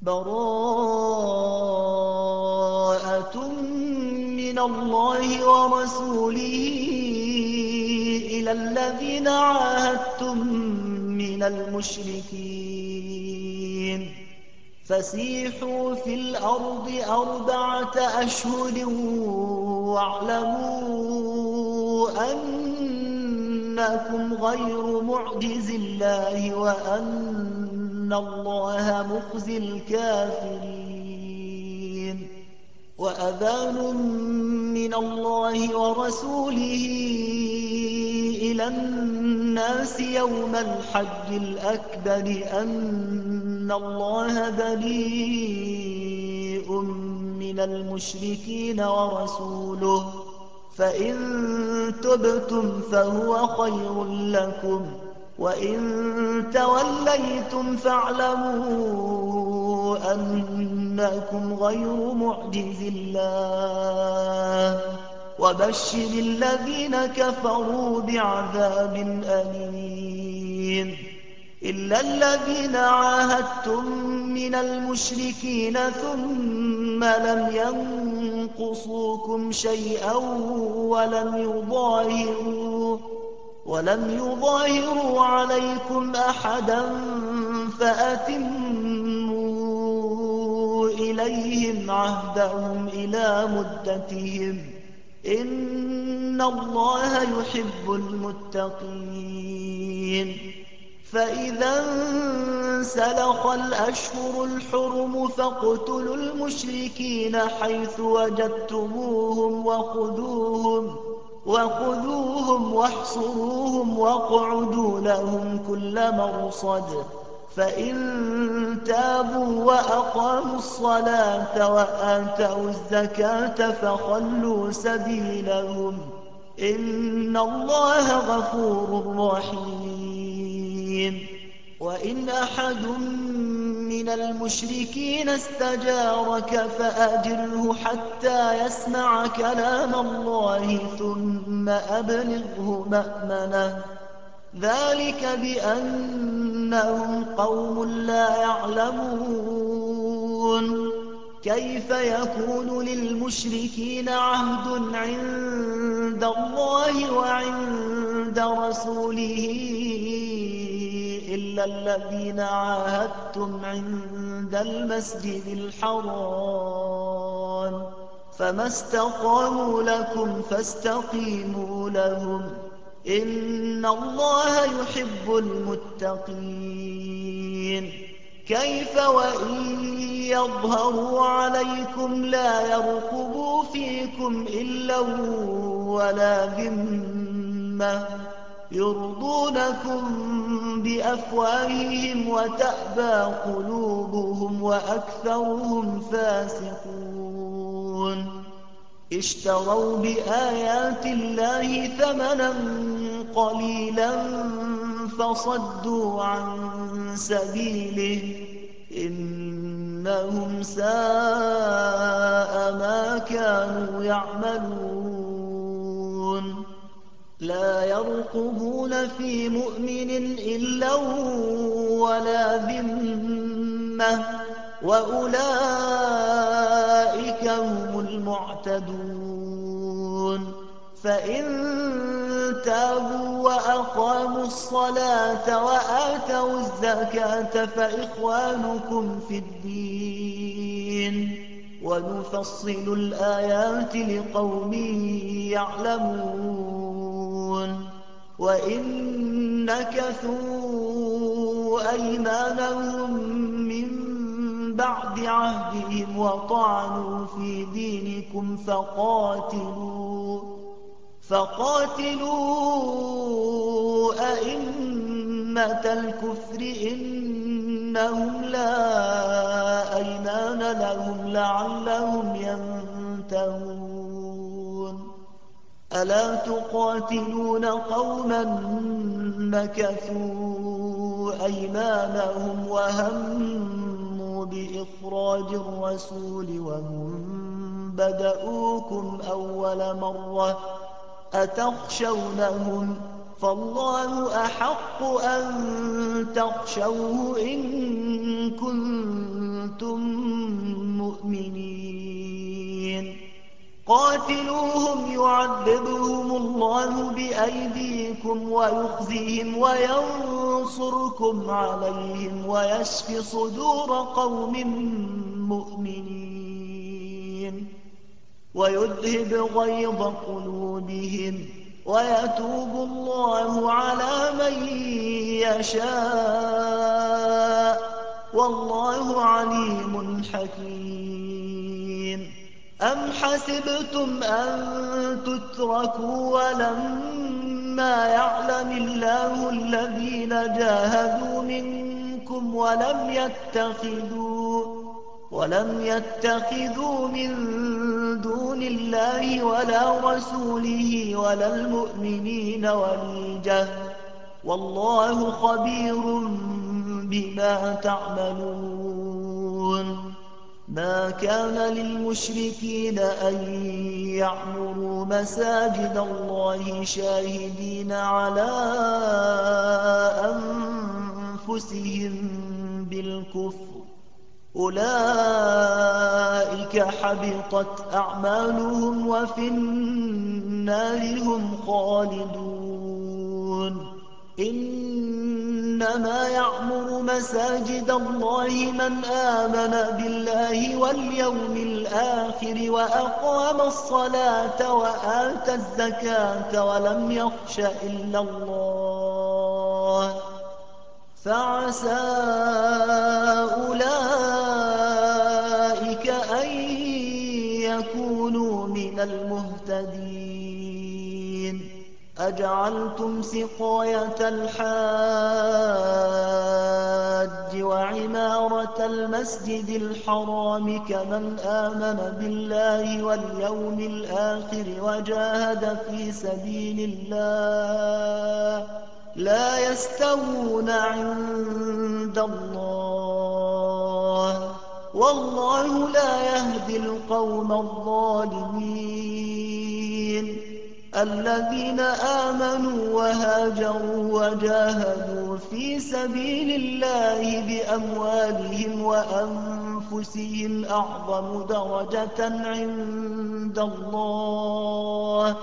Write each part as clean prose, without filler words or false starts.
براءة من الله ورسوله إلى الذين عاهدتم من المشركين فسيحوا في الأرض 4 أشهر واعلموا أنكم غير معجز الله وأن الله مخزي الكافرين وأذان من الله ورسوله إلى الناس يوم الحج الأكبر أن الله بريء من المشركين ورسوله فإن تبتم فهو خير لكم وإن توليتم فاعلموا أنكم غير معجز الله وبشر الذين كفروا بعذاب أليم إلا الذين عاهدتم من المشركين ثم لم ينقصوكم شيئا ولم يظاهروا عليكم أحدا فأتموا إليهم عهدهم إلى مدتهم إن الله يحب المتقين فإذا انسلخ الأشهر الحرم فاقتلوا المشركين حيث وجدتموهم وخذوهم واحصروهم واقعدوا لهم كل مرصد فإن تابوا وأقاموا الصلاة وآتوا الزكاة فخلوا سبيلهم إن الله غفور رحيم وإن أحد من المشركين استجارك فأجره حتى يسمع كلام الله ثم أبلغه مأمنه ذلك بأنهم قوم لا يعلمون كيف يكون للمشركين عهد عند الله وعند رسوله إلا الذين عاهدتم عند المسجد الحرام فما استقاموا لكم فاستقيموا لهم إن الله يحب المتقين كيف وإن يظهروا عليكم لا يرقبوا فيكم إلا ولا ذمة يرضونكم بأفواههم وتأبى قلوبهم وأكثرهم فاسقون اشتروا بآيات الله ثمنا قليلا فصدوا عن سبيله إنهم ساء ما كانوا يعملون لا يرقبون في مؤمن إلا ولا ذمة وأولئك هم المعتدون فإن تابوا وأقاموا الصلاة وآتوا الزكاة فإخوانكم في الدين ونفصل الآيات لقوم يعلمون وإن نكثوا أيمانهم من بعد عهدهم وطعنوا في دينكم فقاتلوا أئمة الكفر إنهم لا أيمان لهم لعلهم ينتهون ألا تقاتلون قوما نكثوا أيمانهم وهموا بإخراج الرسول وهم بدؤوكم أول مرة أتخشونهم فالله أحق أن تخشوه إن كنتم مؤمنين قاتلوهم يعذبهم الله بأيديكم ويخزيهم وينصركم عليهم ويشف صدور قوم مؤمنين ويذهب غيظ قلوبهم ويتوب الله على من يشاء والله عليم حكيم أم حسبتم أن تتركوا ولما يعلم الله الذين جاهدوا منكم ولم يتخذوا من دون الله ولا رسوله ولا المؤمنين وليجة والله خبير بما تعملون ما كان للمشركين أن يعمروا مساجد الله شاهدين على أنفسهم بالكفر أولئك حبطت أعمالهم وفي النار هم خالدون إنما يعمر مساجد الله من آمن بالله واليوم الآخر وأقام الصلاة وآتى الزكاة ولم يخش إلا الله فعسى أولئك أن يكونوا من المهتدين أجعلتم سقاية الحاج وعمارة المسجد الحرام كمن آمن بالله واليوم الآخر وجاهد في سبيل الله لا يستوون عند الله والله لا يهدي القوم الظالمين الذين آمنوا وهاجروا وجاهدوا في سبيل الله بأموالهم وأنفسهم أعظم درجة عند الله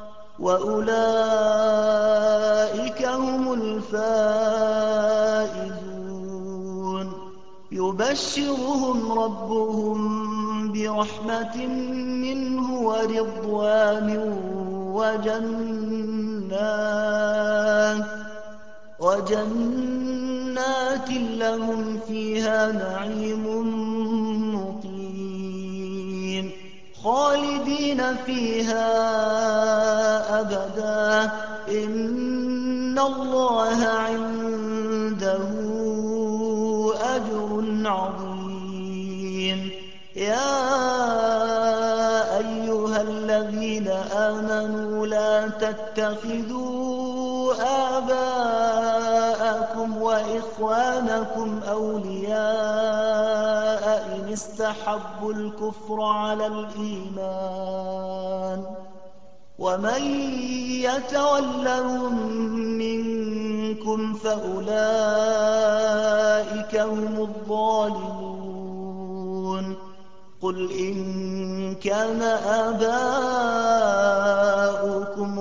وأولئك هم الفائزون يبشرهم ربهم برحمة منه ورضوان وجنات لهم فيها نعيم مقيم خالدين فيها أبدا إن الله عنده أجر عظيم يا أيها الذين آمنوا لا تتخذوا آباءكم وإخوانكم أولياء إن استحبوا الكفر على الإيمان ومن يتولهم منكم فأولئك هم الظالمون قل إن كان آباؤكم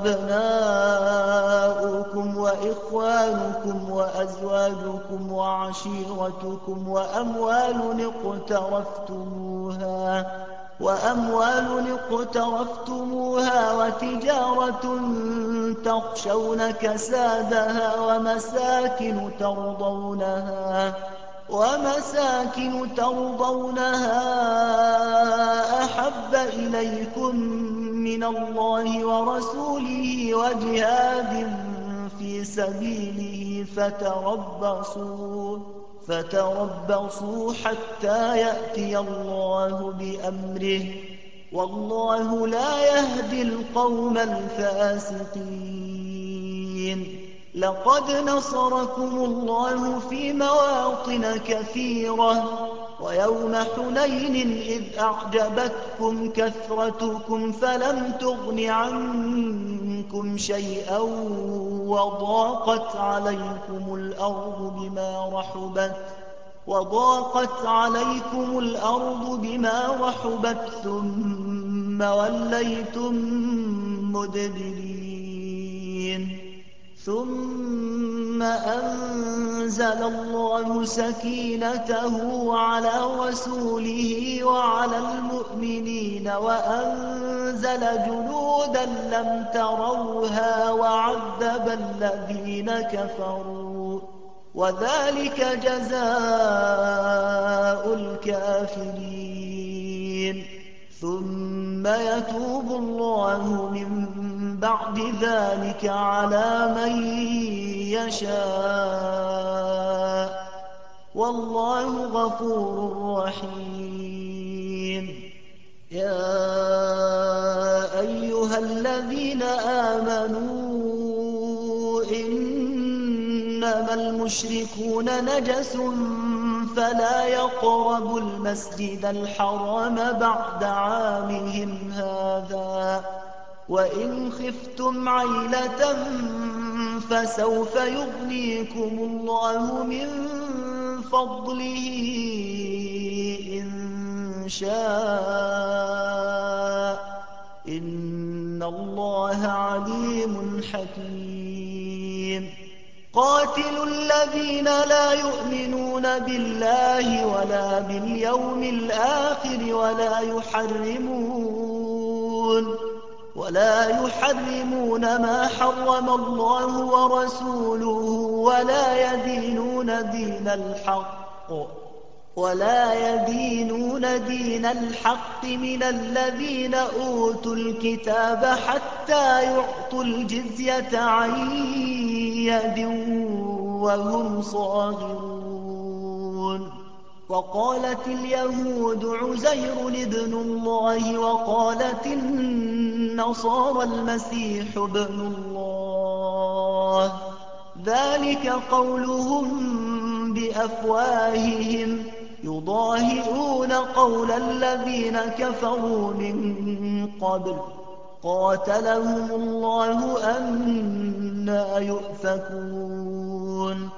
وأبناؤكم وإخوانكم وأزواجكم وعشيرتكم وأموال اقترفتموها وتجارة تخشون كسادها ومساكن ترضونها أحب إليكم من الله ورسوله وجهاد في سبيله فتربصوا حتى يأتي الله بأمره والله لا يهدي القوم الفاسقين لقد نصركم الله في مواطن كثيرة ويوم حنين إذ أعجبتكم كثرتكم فلم تغن عنكم شيئا وضاقت عليكم الأرض بما رحبت وضاقت عليكم الأرض بما رحبت ثم وليتم مدبرين ثم أنزل الله سكينته على رسوله وعلى المؤمنين وأنزل جنودا لم تروها وعذب الذين كفروا وذلك جزاء الكافرين ثم يتوب الله من بعد ذلك على من يشاء والله غفور رحيم يا أيها الذين آمنوا إنما المشركون نجس فلا يقربوا المسجد الحرام بعد عامهم هذا وإن خفتم عيلة فسوف يغنيكم الله من فضله إن شاء إن الله عليم حكيم قاتلوا الذين لا يؤمنون بالله ولا باليوم الآخر ولا يحرمون ما حرم الله ورسوله ولا يدينون دين الحق من الذين أوتوا الكتاب حتى يعطوا الجزية عن يد وهم صاغرون وقالت اليهود عزير ابن الله وقالت النصارى المسيح ابن الله ذلك قولهم بأفواههم يضاهئون قول الذين كفروا من قبل قاتلهم الله أنى يؤفكون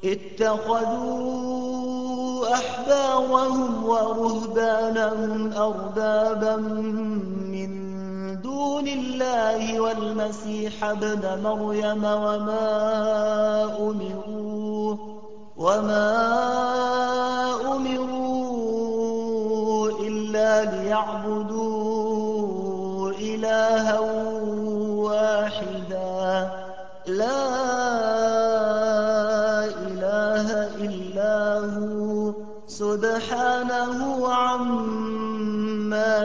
اتخذوا أحبارهم ورهبانهم أربابا من دون الله والمسيح ابن مريم وما أمروا إلا ليعبدوا إلها واحدا لا إله إلا هو سبحانه عما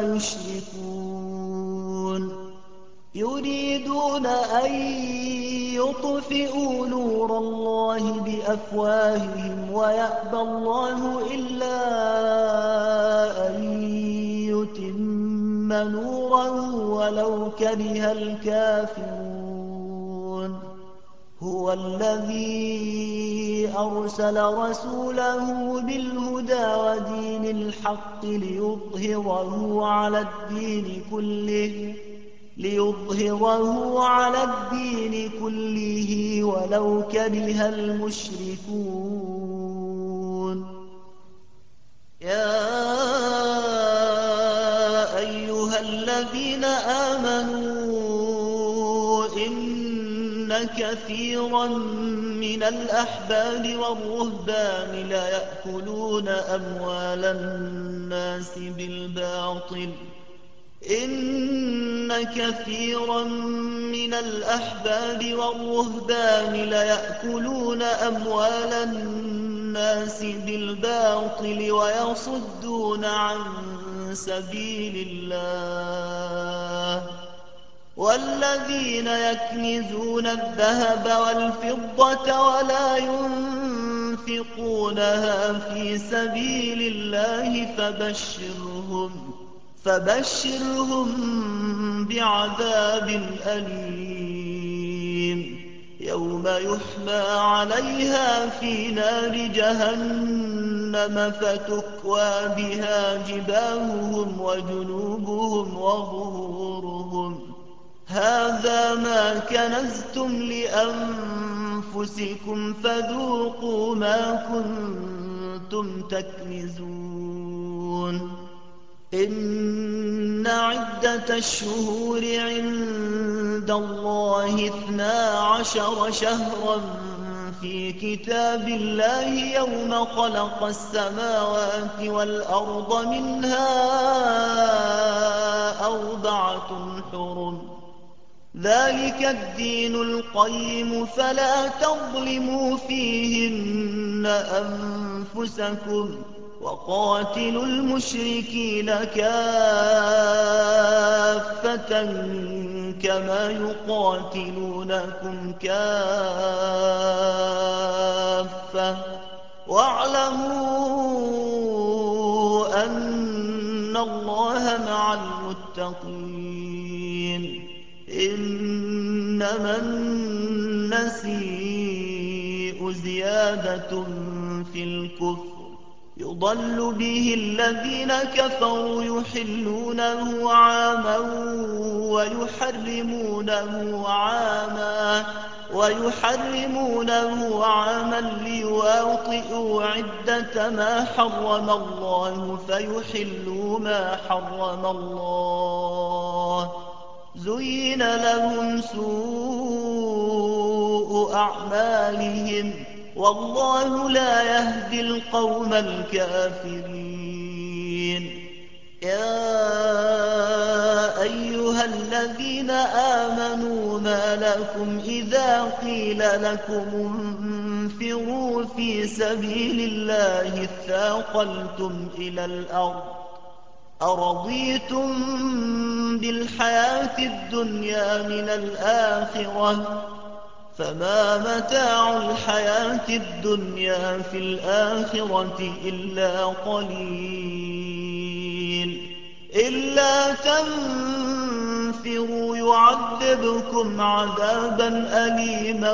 يشركون يريدون أن يطفئوا نور الله بأفواههم ويأبى الله إلا أن يتم نوره ولو كره الكافرون هو الذي أرسل رسوله بالهدى ودين الحق ليظهره على الدين كله ولو كره المشركون يا أيها الذين آمنوا إن كثيرا من الأحبار والرهبان ليأكلون أموال الناس بالباطل ويصدون عن سبيل الله والذين يكنزون الذهب والفضة ولا ينفقونها في سبيل الله فبشرهم بعذاب أليم يوم يحمى عليها في نار جهنم فتكوى بها جباههم وجنوبهم وظهورهم هذا ما كنزتم لأنفسكم فذوقوا ما كنتم كنتم تكنزون إن عدة الشهور عند الله 12 شهرا في كتاب الله يوم خلق السماوات والأرض منها 4 حرم ذلك الدين القيم فلا تظلموا فيهن أنفسكم وقاتلوا المشركين كافة كما يقاتلونكم كافة واعلموا أن الله مع المتقين إنما النسيء زيادة في الكفر يضل به الذين كفروا يحلونه عاما ويحرمونه عاما ليواطئوا عدة ما حرم الله فيحلوا ما حرم الله زين لهم سوء أعمالهم والله لا يهدي القوم الكافرين يا أيها الذين آمنوا ما لكم إذا قيل لكم انفروا في سبيل الله اثاقلتم إلى الأرض أرضيتم بالحياة الدنيا من الآخرة فما متاع الحياة الدنيا في الآخرة إلا قليل إلا تنفروا يعذبكم عذابا أليما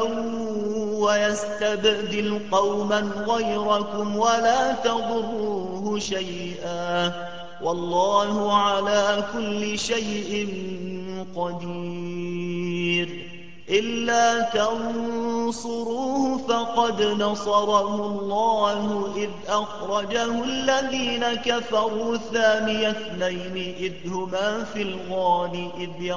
ويستبدل قوما غيركم ولا تضروه شيئا والله على كل شيء قدير إلا تنصروه فقد نصره الله إذ أخرجه الذين كفروا ثاني اثنين إذ هما في الغار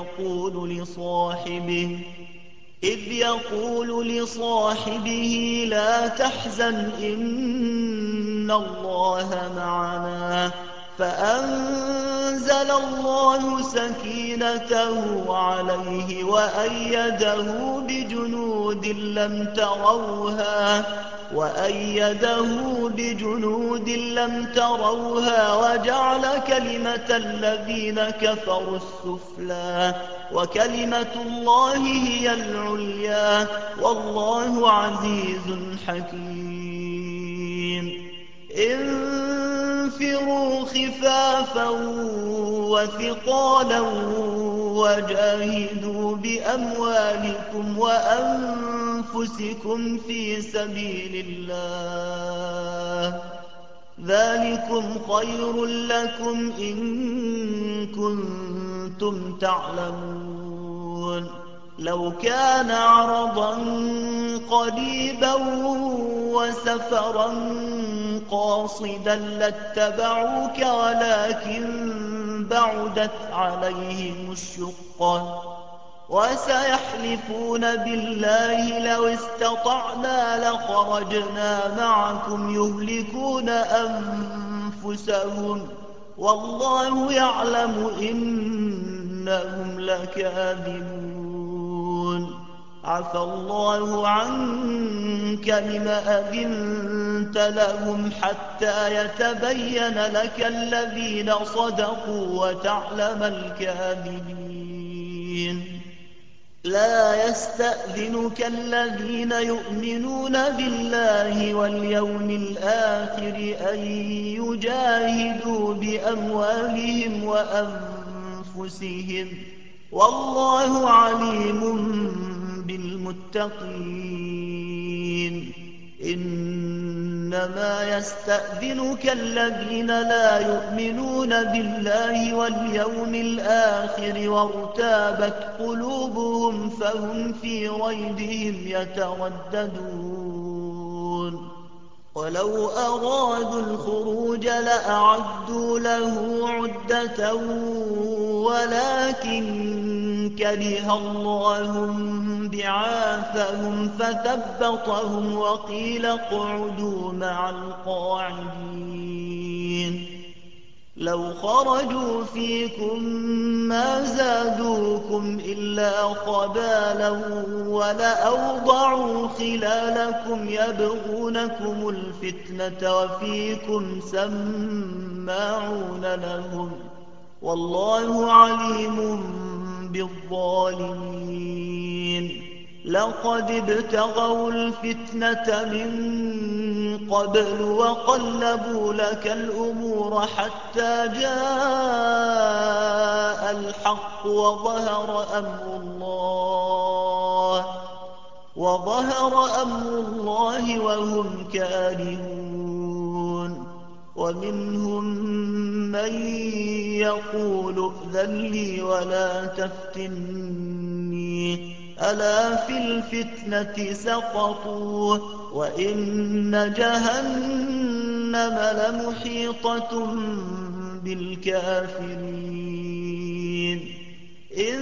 إذ يقول لصاحبه لا تحزن إن الله معنا فأنزل الله سكينته عليه وأيده بجنود لم تروها وجعل كلمة الذين كفروا السفلى وكلمة الله هي العليا والله عزيز حكيم انفروا خفافا وثقالا وجاهدوا بأموالكم وأنفسكم في سبيل الله ذلكم خير لكم إن كنتم تعلمون لو كان عرضا قريبا وسفرا قاصدا لاتبعوك ولكن بعدت عليهم الشقة وسيحلفون بالله لو استطعنا لخرجنا معكم يهلكون أنفسهم والله يعلم إنهم لكاذبون عفى الله عنك لم أذنت لهم حتى يتبين لك الذين صدقوا وتعلم الكاذبين لا يستأذنك الذين يؤمنون بالله واليوم الآخر أن يجاهدوا بأموالهم وأنفسهم والله عليم بالمتقين إنما يستأذنك الذين لا يؤمنون بالله واليوم الآخر وارتابت قلوبهم فهم في ريبهم يترددون ولو أرادوا الخروج لأعدوا له عدة ولكن كره الله بعاثهم فثبطهم وقيل اقعدوا مع القاعدين لو خرجوا فيكم ما زادوكم إلا خبالا ولأوضعوا خلالكم يبغونكم الفتنة وفيكم سماعون لهم والله عليم بالظالمين لقد ابتغوا الفتنة من قبل وقلبوا لك الأمور حتى جاء الحق وظهر أمر الله وهم كارهون ومنهم من يقول ائذن لي ولا تفتني ألا في الفتنة سقطوا وإن جهنم لمحيطة بالكافرين إن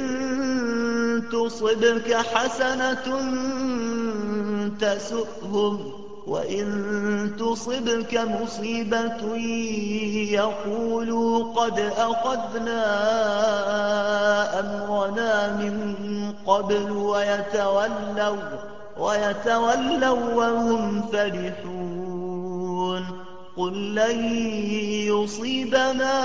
تصبك حسنة تسؤهم وإن تصبك مصيبة يقولوا قد أخذنا أمرنا من قبل ويتولوا وهم فرحون قل لن يصيبنا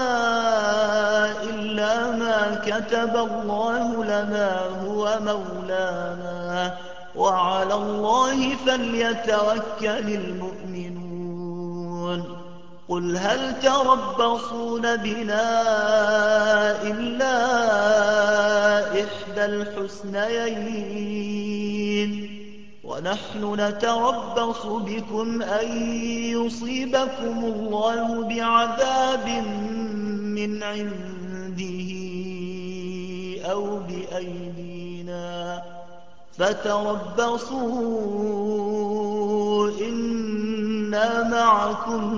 إلا ما كتب الله لنا هو مولانا وعلى الله فليتوكل المؤمنون قل هل تربصون بنا إلا إحدى الحسنيين ونحن نتربص بكم أن يصيبكم الله بعذاب من عنده أو بأيدينا فتربصوا إنا معكم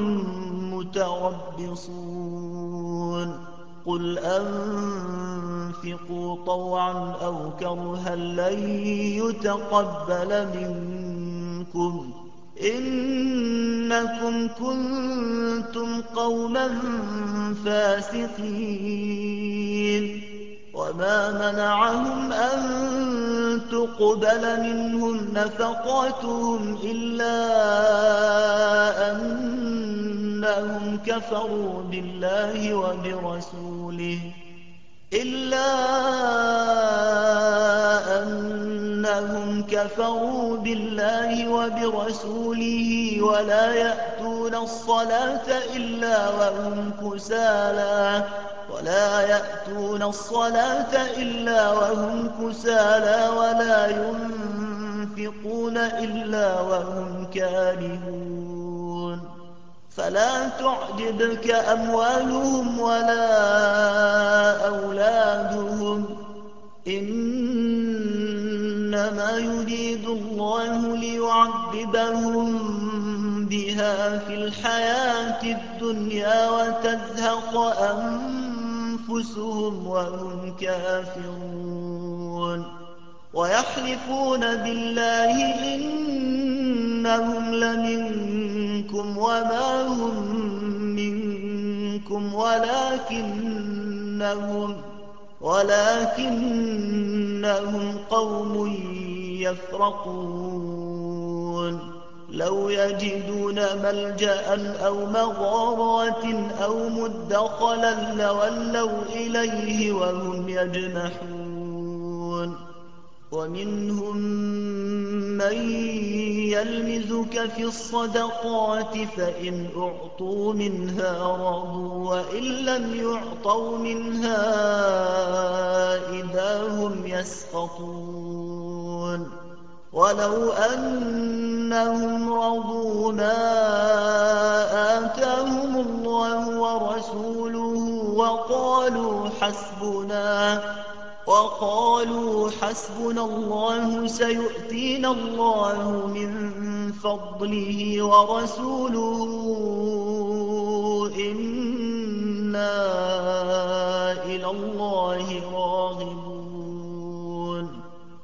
متربصون قل أنفقوا طوعا أو كرها لن يتقبل منكم إنكم كنتم قوما فاسقين وما منعهم أن تقبل منهم نفقاتهم إلا أنهم كفروا بالله وبرسوله ولا يأتون الصلاة إلا وهم كسالى ولا ينفقون إلا وهم كارهون فلا تعجبك أموالهم ولا أولادهم إنما يريد الله ليعذبهم بها في الحياة الدنيا وتزهق أنفسهم وهم كافرون ويحلفون بالله إنهم لمنكم وما هم منكم ولكنهم قوم يفرقون لو يجدون ملجأ أو مغارات أو مدخلا لولوا إليه وهم يجمحون ومنهم من يلمزك في الصدقات فإن أعطوا منها رضوا وإن لم يعطوا منها إذا هم يسخطون ولو أنهم رضوا ما آتاهم الله ورسوله وقالوا حسبنا الله سيؤتينا الله من فضله ورسوله إنا إلى الله راغبون.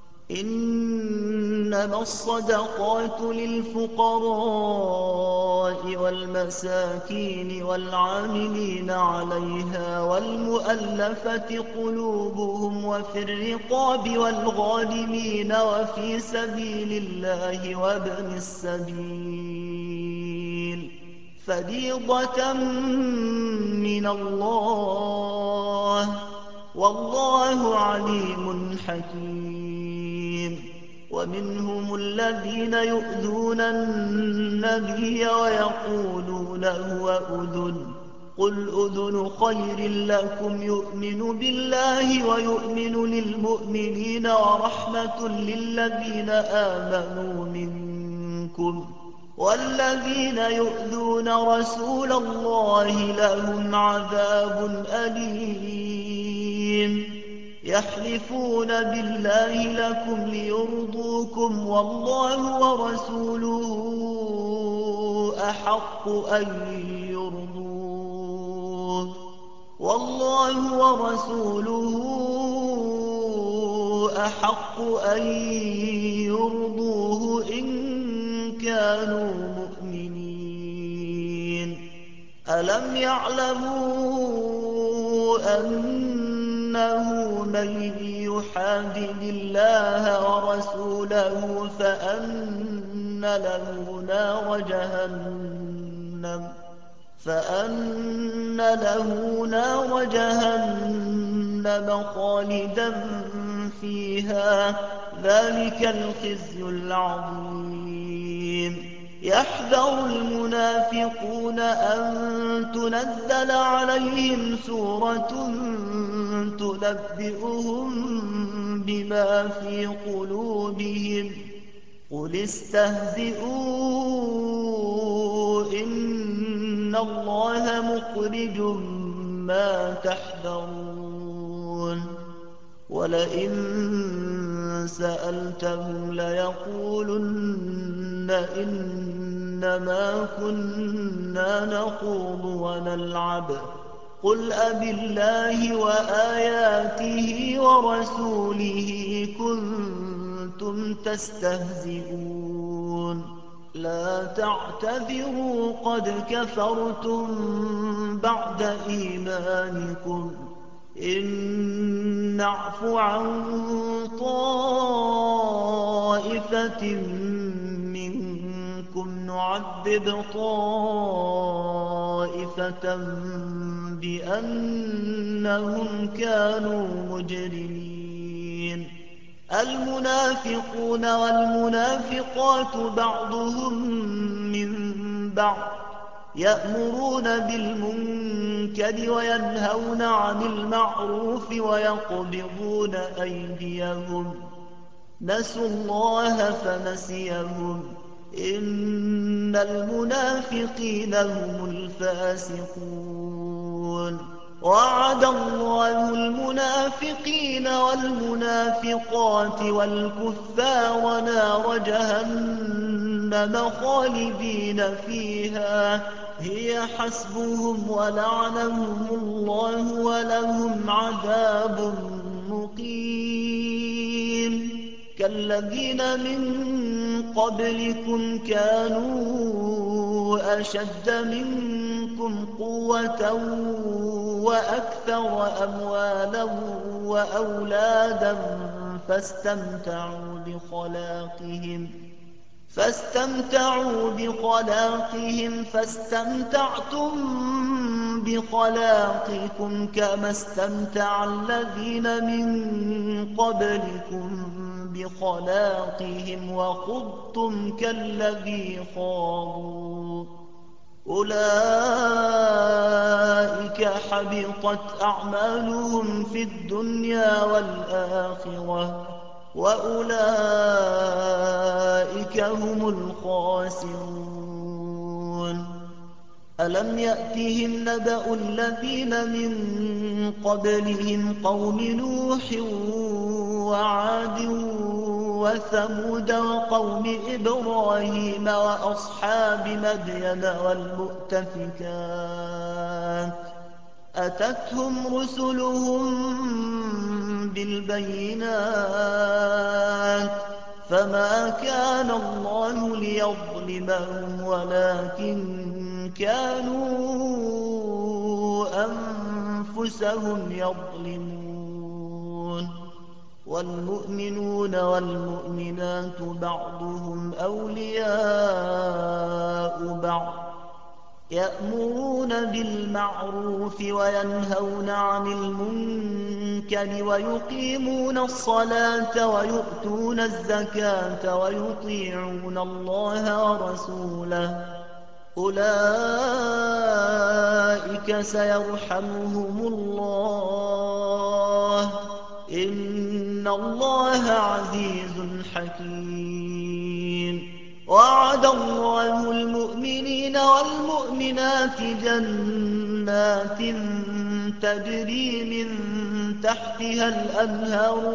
إنما الصدقات للفقراء والمساكين والعاملين عليها والمؤلفة قلوبهم وفي الرقاب والغالمين وفي سبيل الله وابن السبيل فريضة من الله والله عليم حكيم. ومنهم الذين يؤذون النبي ويقولون هو أذن قل أذن خير لكم يؤمن بالله ويؤمن للمؤمنين ورحمة للذين آمنوا منكم والذين يؤذون رسول الله لهم عذاب أليم. يحلفون بالله لكم ليرضوكم والله ورسوله أحق أن يرضوه إن كانوا مؤمنين. ألم يعلموا أنه من يحادد الله ورسوله فأن له نار جهنم خالدا فيها ذلك الخزي العظيم. يحذر المنافقون أن تنزل عليهم سورة تنبئهم بما في قلوبهم قل استهزئوا إن الله مخرج ما تحذرون. ولئن سألتهم ليقولن إنما كنا نخوض ونلعب قل أبالله وآياته ورسوله كنتم تستهزئون لا تعتذروا قد كفرتم بعد إيمانكم إن نعف عن طائفة منكم نعذب طائفة بأنهم كانوا مجرمين. المنافقون والمنافقات بعضهم من بعض يأمرون بالمنكر وينهون عن المعروف ويقبضون أيديهم نسوا الله فنسيهم إن المنافقين هم الفاسقون. وعد الله المنافقين والمنافقات والكفار نار جهنم خالدين فيها هي حسبهم ولعنهم الله ولهم عذاب مقيم. كالذين من قبلكم كانوا أشد منكم قوة وأكثر أموالا وأولادا فاستمتعوا بخلاقهم فاستمتعتم بخلاقكم كما استمتع الذين من قبلكم بخلاقهم وخضتم كالذي خاضوا أولئك حبطت أعمالهم في الدنيا والآخرة وأولئك هم الخاسرون. ألم يأتهم نبأ الذين من قبلهم قوم نوح وعاد وثمود وقوم إبراهيم وأصحاب مدين والمؤتفكات أتتهم رسلهم بالبينات فما كان الله ليظلمهم ولكن كانوا أنفسهم يظلمون والمؤمنون والمؤمنات بعضهم أولياء بعض يأمرون بالمعروف وينهون عن المنكر ويقيمون الصلاة ويؤتون الزكاة ويطيعون الله ورسوله أولئك سيرحمهم الله إن الله عزيز حكيم وعد الله المؤمنين والمؤمنات جنات تجري من تحتها الأنهار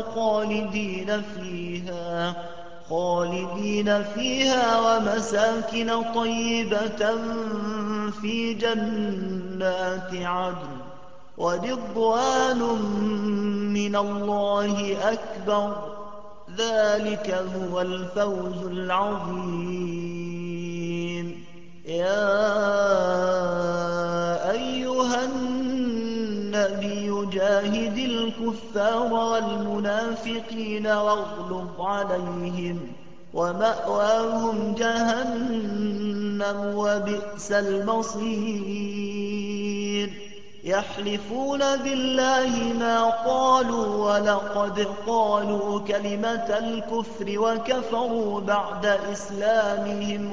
خالدين فيها ومساكن طيبة في جنات عدن ورضوان من الله أكبر ذلك هو الفوز العظيم يا أيها النبي جاهد الكفار والمنافقين واغلظ عليهم ومأواهم جهنم وبئس المصير يحلفون بالله ما قالوا ولقد قالوا كلمة الكفر وكفروا بعد إسلامهم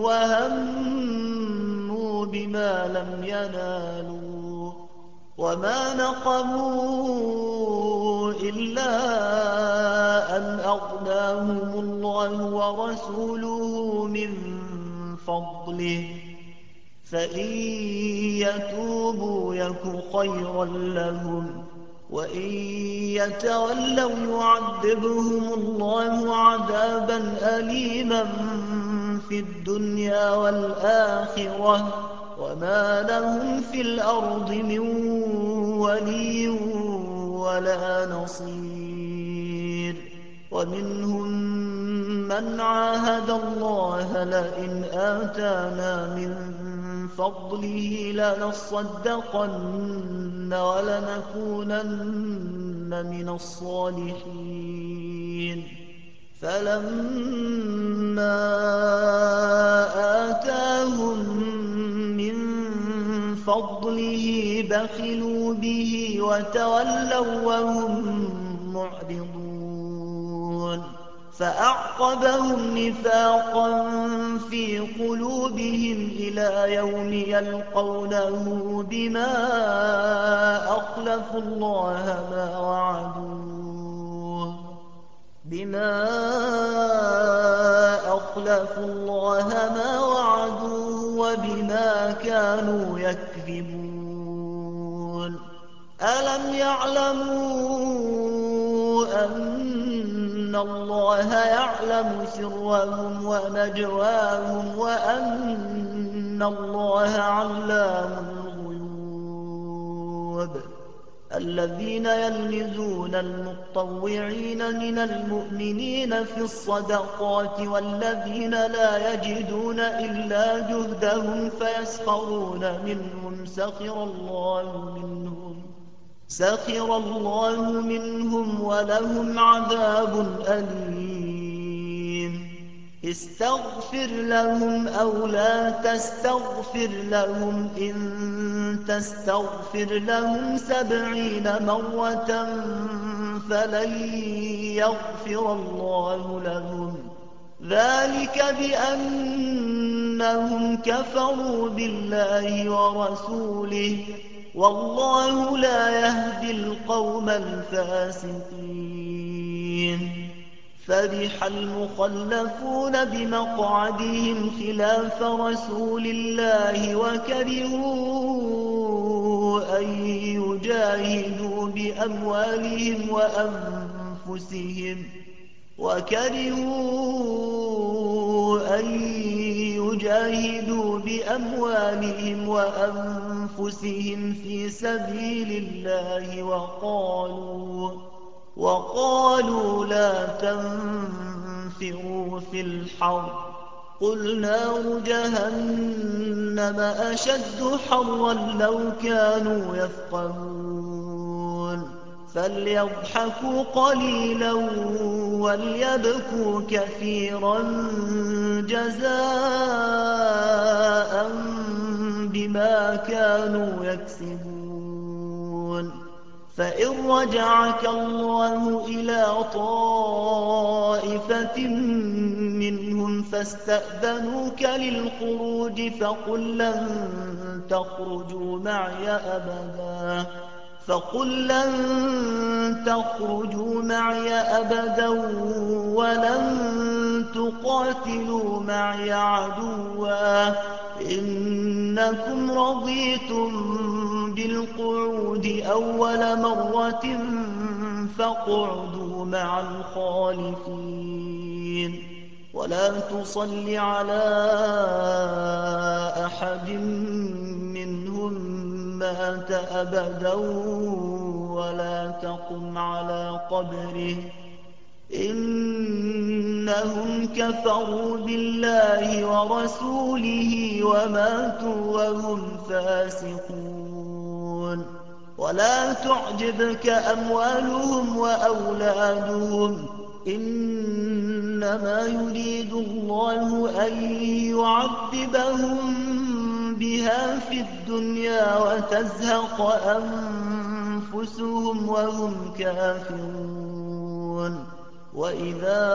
وهموا بما لم ينالوا وما نقموا إلا أن أغناهم الله ورسوله من فضله فإن يتوبوا يك خيرا لهم وإن يتولوا يعذبهم الله عذابا أليما في الدنيا والآخرة وما لهم في الأرض من ولي ولا نصير ومنهم من عاهد الله لئن آتانا من فضله لنصدقن ولنكونن من الصالحين فلما آتاهم من فضله بخلوا به وتولوا وهم معرضون فأعقبهم نفاقا في قلوبهم إلى يوم يلقونه بما أخلفوا الله ما وعدوه وبما كانوا يكذبون ألم يعلموا أن الله يعلم سرهم ونجواهم وأن الله علام الغيوب الذين يلمزون المطوعين من المؤمنين في الصدقات والذين لا يجدون إلا جهدهم فيسخرون منهم سخر الله منهم ولهم عذاب أليم استغفر لهم أو لا تستغفر لهم إن تستغفر لهم 70 مرة فلن يغفر الله لهم ذلك بأنهم كفروا بالله ورسوله والله لا يهدي القوم الفاسقين فرح المخلفون بمقعدهم خلاف رسول الله وكرهوا أن يجاهدوا بأموالهم وأنفسهم في سبيل الله وقالوا لا تنفروا في الحر قل نار جهنم أشد حرا لو كانوا يفقهون فليضحكوا قليلا وليبكوا كثيرا جزاء بما كانوا يكسبون فإن رجعك الله إلى طائفة منهم فاستأذنوك للخروج فقل لن تخرجوا معي أبدا ولن تقاتلوا معي عدوا إنكم رضيتم بالقعود أول مرة فاقعدوا مع الخالفين ولا تصل على أحد منهم مات أبدا ولا تقم على قبره إنهم كفروا بالله ورسوله وماتوا وهم فاسقون ولا تعجبك أموالهم وأولادهم إنما يريد الله أن يعذبهم بها في الدنيا وتزهق أنفسهم وهم كافرون وإذا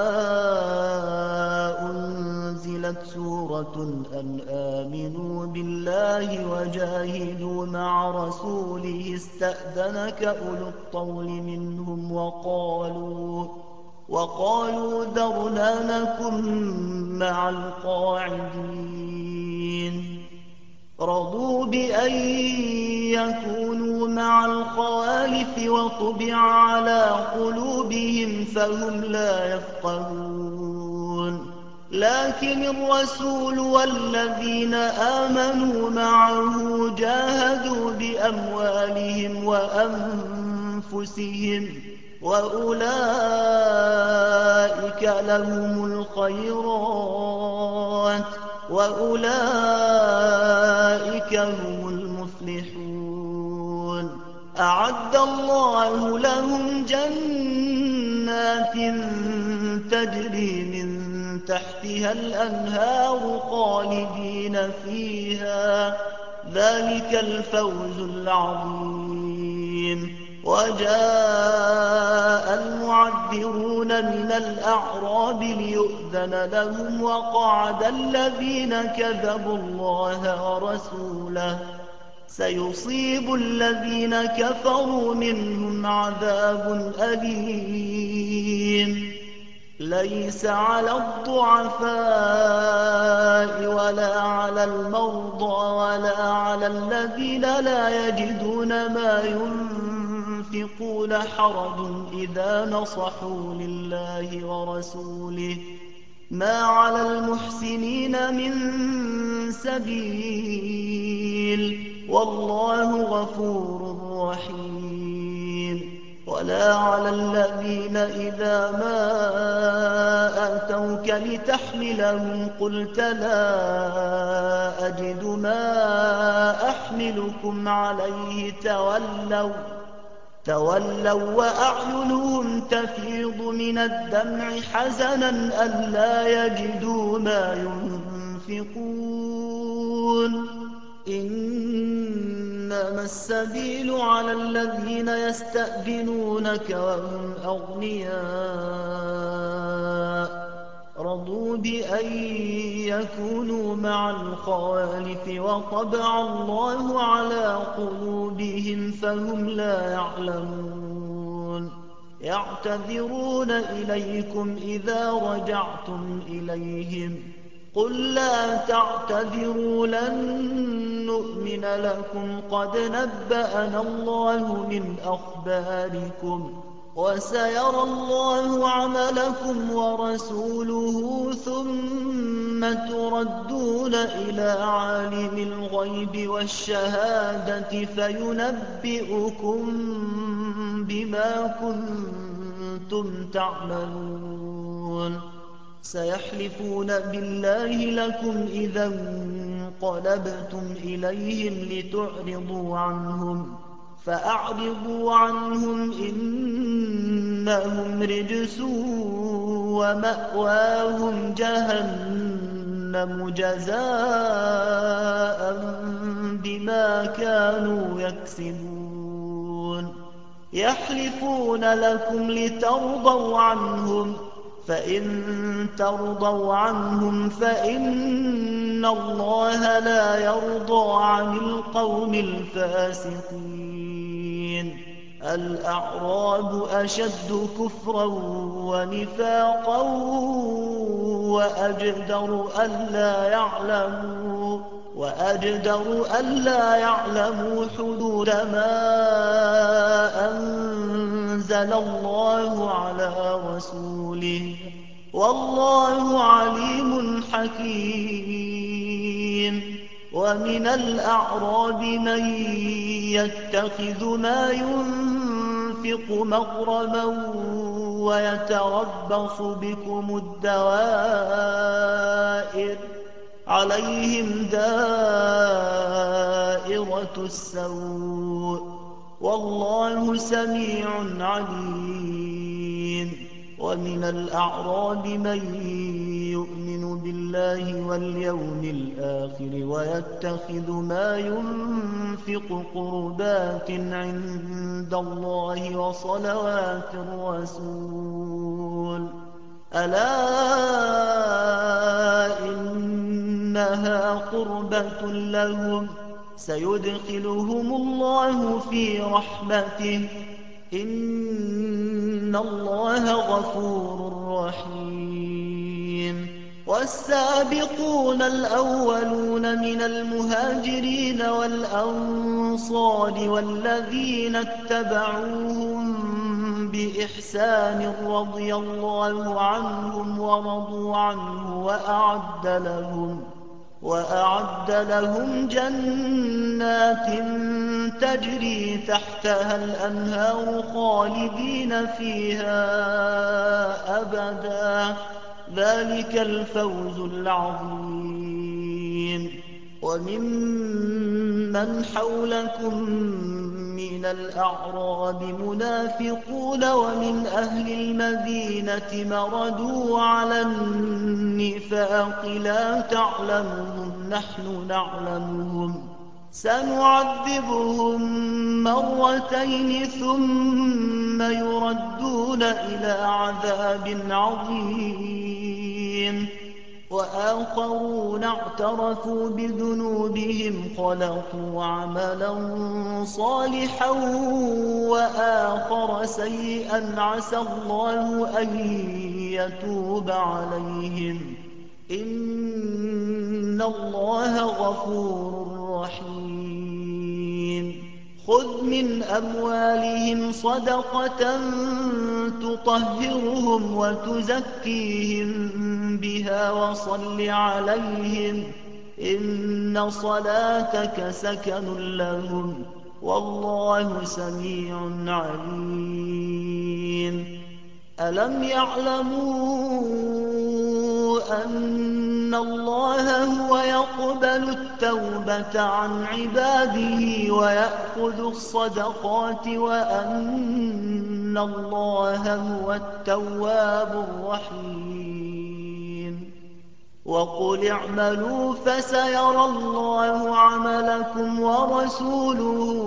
أنزلت سورة أن آمنوا بالله وجاهدوا مع رسوله استأذنك أولو الطول منهم وقالوا ذرنا نكن مع القاعدين رضوا بأن يكونوا مع الخوالف وطبع على قلوبهم فهم لا يفقهون لكن الرسول والذين آمنوا معه جاهدوا بأموالهم وأنفسهم وأولئك لهم الخيرات وأولئك هم المفلحون أعد الله لهم جنات تجري من تحتها الأنهار خالدين فيها ذلك الفوز العظيم وجاء المعذرون من الأعراب ليؤذن لهم وقعد الذين كذبوا الله ورسوله سيصيب الذين كفروا منهم عذاب أليم ليس على الضعفاء ولا على المرضى ولا على الذين لا يجدون ما ينفقون حرج إذا نصحوا لله ورسوله ما على المحسنين من سبيل والله غفور رحيم ولا على الذين إذا ما أتوك لتحملهم قلت لا أجد ما أحملكم عليه تولوا وأعينهم تفيض من الدمع حزنا ألا يجدوا ما ينفقون إنما السبيل على الذين يستأذنونك وهم أغنياء رضوا بأن يكونوا مع الخوالف وطبع الله على قلوبهم فهم لا يعلمون يعتذرون إليكم إذا رجعتم إليهم قل لا تعتذروا لن نؤمن لكم قد نبأنا الله من أخباركم وسيرى الله عملكم ورسوله ثم تردون إلى عالم الغيب والشهادة فينبئكم بما كنتم تعملون سيحلفون بالله لكم إذا انقلبتم إليهم لتعرضوا عنهم فأعرضوا عنهم إنهم رجس ومأواهم جهنم جزاء بما كانوا يكسبون يحلفون لكم لترضوا عنهم فإن ترضوا عنهم فإن الله لا يرضى عن القوم الفاسقين الأعراب أشد كفرا ونفاقا وأجدر ألا يعلموا حدود ما أنزل الله على رسوله والله عليم حكيم ومن الأعراب من يتخذ ما ينفق مغرما ويتربص بكم الدوائر عليهم دائرة السوء والله سميع عليم ومن الأعراب من يؤمن بالله واليوم الآخر ويتخذ ما ينفق قربات عند الله وصلوات الرسول ألا إنها قربة لهم سيدخلهم الله في رحمته إن الله غفور رحيم والسابقون الأولون من المهاجرين والأنصار والذين اتبعوهم بإحسان رضي الله عنهم ورضوا عنه وأعد لهم جنات تجري تحتها الأنهار خالدين فيها أبدا ذلك الفوز العظيم وممن حولكم من الأعراب منافقون ومن أهل المدينة مردوا على النفاق لا تعلمهم نحن نعلمهم سنعذبهم مرتين ثم يردون إلى عذاب عظيم وآخرون اعترفوا بذنوبهم خلقوا عملا صالحا وآخر سيئا عسى الله أن يتوب عليهم إن الله غفور رحيم خذ من أموالهم صدقة تطهرهم وتزكيهم بها وصل عليهم إن صلاتك سكن لهم والله سميع عليم ألم يعلموا أن الله هو يقبل التوبة عن عباده ويأخذ الصدقات وأن الله هو التواب الرحيم وقل اعملوا فسيرى الله عملكم ورسوله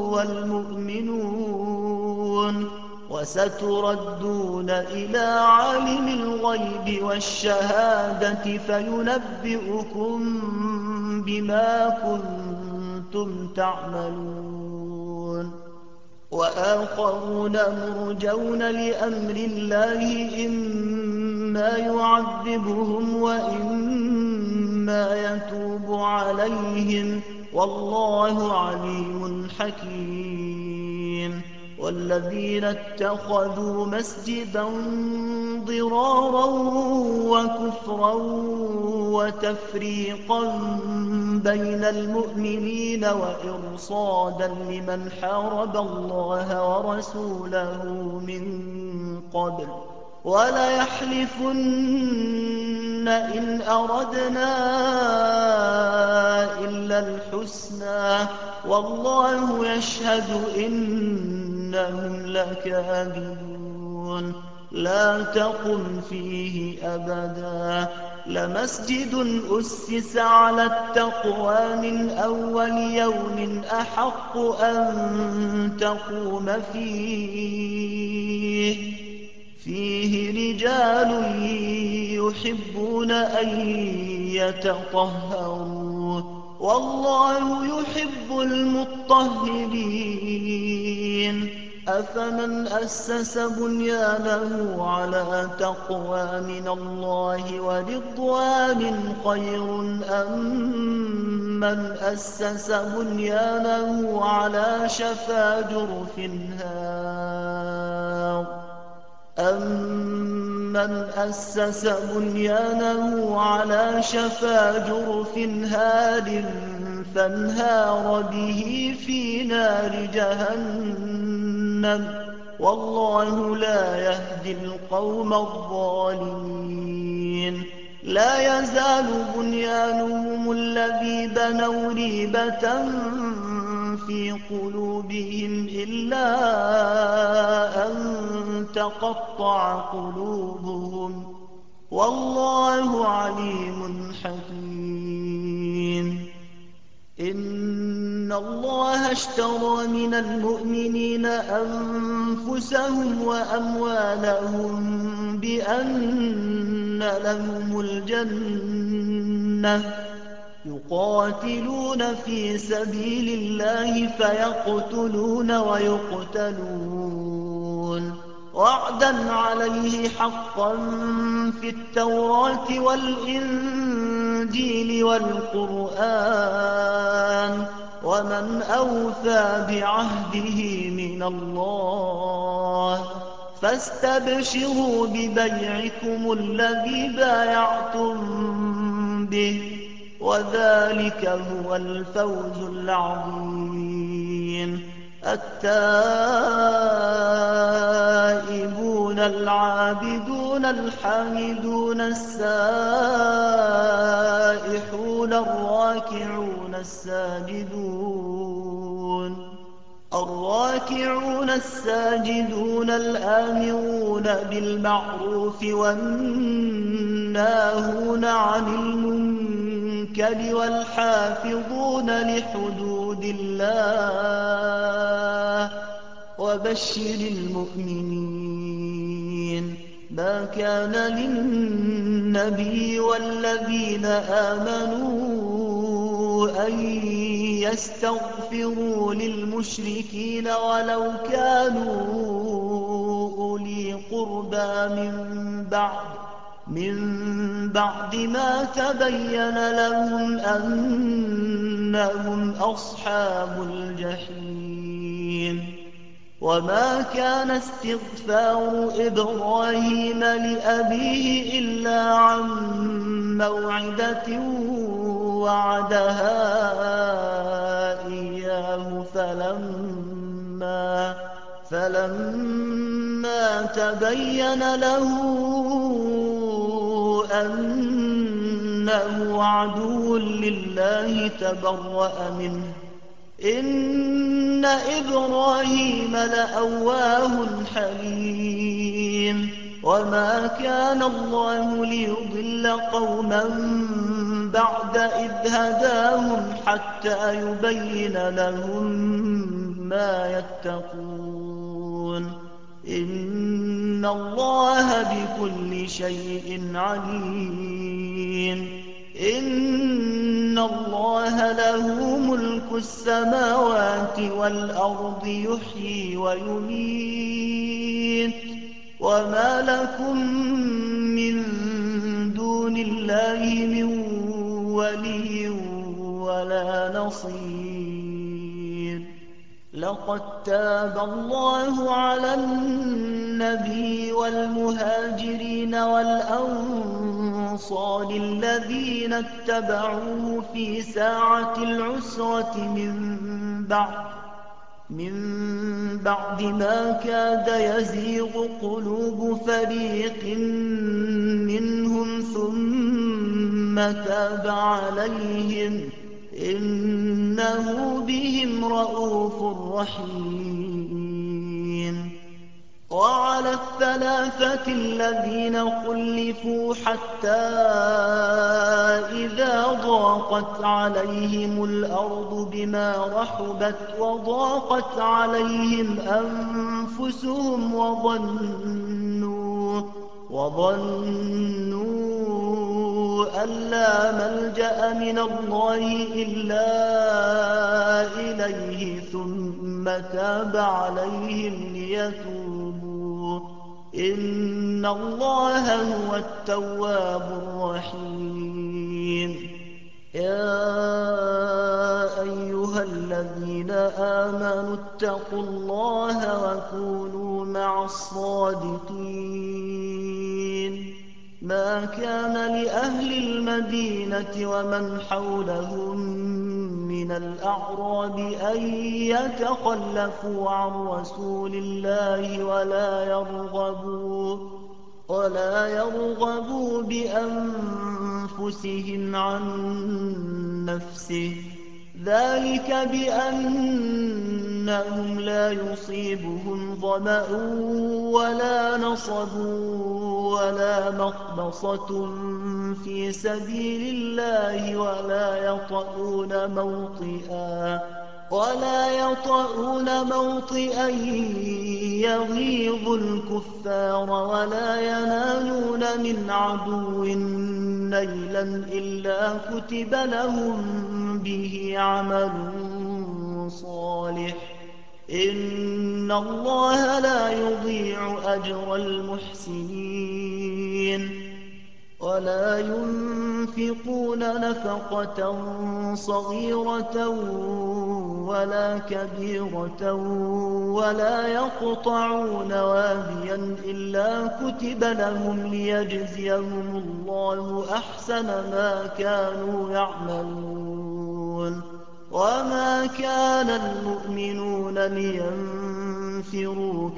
والمؤمنون وستردون إلى عالم الغيب والشهادة فينبئكم بما كنتم تعملون وآخرون مرجون لأمر الله إما يعذبهم وإما يتوب عليهم والله عليم حكيم. والذين اتخذوا مسجدا ضرارا وكفرا وتفريقا بين المؤمنين وإرصادا لمن حارب الله ورسوله من قبل وليحلفن إن أردنا إلا الحسنى والله يشهد إنهم لكاذبون. لا تقم فيه أبدا لمسجد أسس على التقوى من أول يوم أحق أن تقوم فيه رجال يحبون أن يتطهروا والله يحب المطهرين. أفمن أسس بنيانه على تقوى من الله ورضوان خير أم من أسس بنيانه على شفا جرف هار أَمَّنْ أَسَّسَ بُنْيَانَهُ عَلَىٰ شَفَا جُرُفٍ هَارٍ فَانْهَارَ بِهِ فِي نَارِ جَهَنَّمَ وَاللَّهُ لَا يَهْدِي الْقَوْمَ الظَّالِمِينَ. لا يزال بنيانهم الذي بنوا ريبة في قلوبهم إلا أن تقطع قلوبهم والله عليم حكيم. إن الله اشترى من المؤمنين أنفسهم وأموالهم بأن لهم الجنة يقاتلون في سبيل الله فيقتلون ويقتلون وعدا عليه حقا في التوراة والإنجيل والقرآن ومن أوفى بعهده من الله فاستبشروا ببيعكم الذي بايعتم به وذلك هو الفوز العظيم. التائبون العابدون الحامدون السائحون الراكعون الساجدون الآمرون بالمعروف والناهون عن المنكر والحافظون لحدود الله وبشر المؤمنين. ما كان للنبي والذين آمنوا أن يستغفروا للمشركين ولو كانوا أولي قربى من بعد ما تبين لهم أنهم أصحاب الجحيم. وما كان استغفار إبراهيم لأبيه إلا عن موعدة وعدها إياه فلما تبين له أنه عدو لله تبرأ منه إن إبراهيم لأواه حليم. وما كان الله ليضل قوما بعد إذ هداهم حتى يبين لهم ما يتقون إن الله بكل شيء عليم. إِنَّ اللَّهَ لَهُ مُلْكُ السَّمَاوَاتِ وَالْأَرْضِ يُحْيِي وَيُمِيتُ وَمَا لَكُم مِّن دُونِ اللَّهِ مِن وَلِيٍّ وَلَا نَصِيرٍ لَقَد تَّابَ اللَّهُ عَلَى النَّبِيِّ وَالْمُهَاجِرِينَ وَالْأَنصَارِ الَّذِينَ اتَّبَعُوهُ فِي سَاعَةِ الْعُسْرَةِ مِن بَعْدِ مَا كَادَ يَزِيغُ قُلُوبُ فَرِيقٍ مِّنْهُمْ ثُمَّ تَابَ عَلَيْهِمْ ۚ إِنَّهُ بِهِمْ رَءُوفٌ رَّحِيمٌ وَعَلَى الثَّلَاثَةِ الَّذِينَ خُلِّفُوا حَتَّىٰ إِذَا ضَاقَتْ عَلَيْهِمُ الْأَرْضُ بِمَا رَحُبَتْ وَضَاقَتْ عَلَيْهِمْ أَنفُسُهُمْ وَظَنُّوا أَن لَّا مَلْجَأَ مِنَ اللَّهِ إِلَّا إِلَيْهِ ثُمَّ تَابَ عَلَيْهِمْ لِيَتُوبُوا ۚ إِنَّ اللَّهَ هُوَ التَّوَّابُ الرَّحِيمُ يَا أَيُّهَا الَّذِينَ آمَنُوا اتَّقُوا اللَّهَ وَكُونُوا مَعَ الصَّادِقِينَ مَا كَانَ لِأَهْلِ الْمَدِينَةِ وَمَنْ حَوْلَهُم مِّنَ الْأَعْرَابِ أَن يَتَخَلَّفُوا عَن رَّسُولِ اللَّهِ وَلَا يَرْغَبُوا بِأَنفُسِهِمْ عَن نَّفْسِهِ ۚ ذَٰلِكَ بِأَنَّهُمْ لَا يُصِيبُهُمْ ظَمَأٌ وَلَا نَصَبٌ وَلَا مَخْمَصَةٌ فِي سَبِيلِ اللَّهِ وَلَا يَطَئُونَ مَوْطِئًا يَغِيظُ الْكُفَّارَ وَلَا يَنَالُونَ مِنْ عَدُوٍّ نَيْلًا إِلَّا كُتِبَ لَهُم بِهِ عَمَلٌ صَالِحٌ ۚ إِنَّ اللَّهَ لَا يُضِيعُ أَجْرَ الْمُحْسِنِينَ وَلَا يُنفِقُونَ نَفَقَةً صَغِيرَةً وَلَا كَبِيرَةً وَلَا يَقْطَعُونَ وَادِيًا إِلَّا كُتِبَ لَهُمْ لِيَجْزِيَهُمُ اللَّهُ أَحْسَنَ مَا كَانُوا يَعْمَلُونَ وَمَا كَانَ الْمُؤْمِنُونَ لِيَنفِرُوا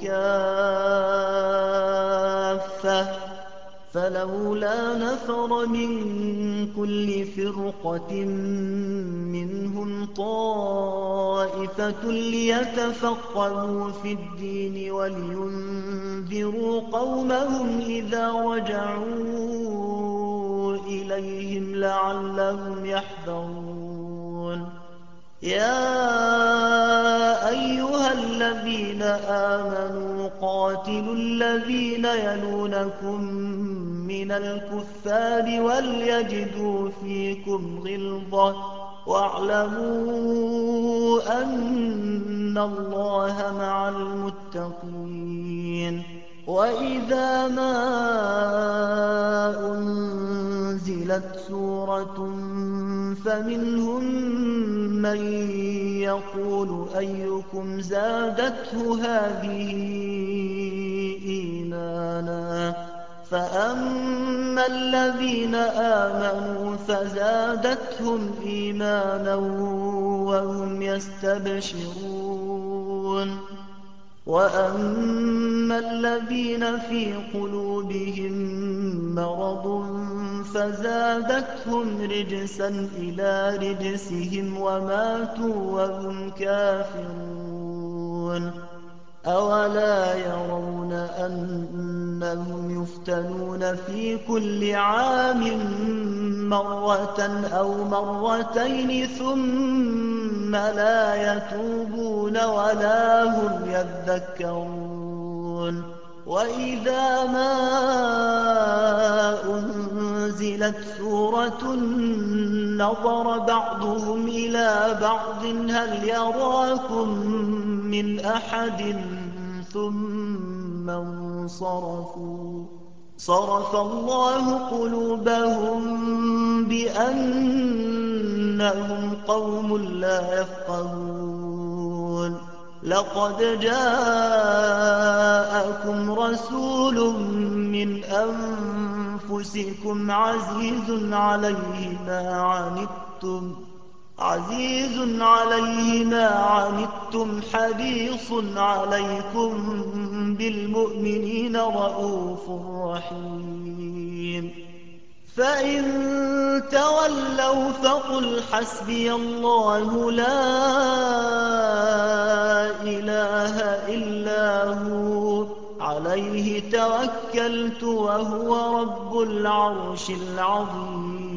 كَافَّةً ۚ فَلَوْلَا نَفَرَ مِن كُلِّ فِرْقَةٍ مِّنْهُمْ طَائِفَةٌ لِّيَتَفَقَّهُوا فِي الدِّينِ وَلِيُنذِرُوا قَوْمَهُمْ إِذَا رَجَعُوا إِلَيْهِمْ لَعَلَّهُمْ يَحْذَرُونَ يَا أَيُّهَا الَّذِينَ آمَنُوا قَاتِلُوا الَّذِينَ يَلُونَكُم مِّنَ الْكُفَّارِ وَلْيَجِدُوا فِيكُمْ غِلْظَةً وَاعْلَمُوا أَنَّ اللَّهَ مَعَ الْمُتَّقِينَ وَإِذَا مَا أُنزِلَتْ سُورَةٌ فَمِنْهُم مَّن يَقُولُ أَيُّكُمْ زَادَتْهُ هَٰذِهِ إِيمَانًا ۚ فَأَمَّا الَّذِينَ آمَنُوا فَزَادَتْهُمْ إِيمَانًا وَهُمْ يَسْتَبْشِرُونَ وَأَمَّا الَّذِينَ فِي قُلُوبِهِم مَّرَضٌ فَزَادَتْهُمْ رِجْسًا إِلَىٰ رِجْسِهِمْ وَمَاتُوا وَهُمْ كَافِرُونَ أَوَلَا يَرَوْنَ أَنَّهُمْ يُفْتَنُونَ فِي كُلِّ عَامٍ مَّرَّةً أَوْ مَرَّتَيْنِ ثُمَّ لَا يَتُوبُونَ وَلَا هُمْ يَذَّكَّرُونَ وَإِذَا مَا أنزلت سورة نظر بعضهم إلى بعض هل يراكم من أحد ثم انصرفوا صرف الله قلوبهم بأنهم قوم لا يفقهون لقد جاءكم رسول من أنفسكم عزيز عليه ما عنتم حريص عليكم بالمؤمنين رءوف رحيم فإن تولوا فقل حسبي الله لا إله إلا هو عليه توكلت وهو رب العرش العظيم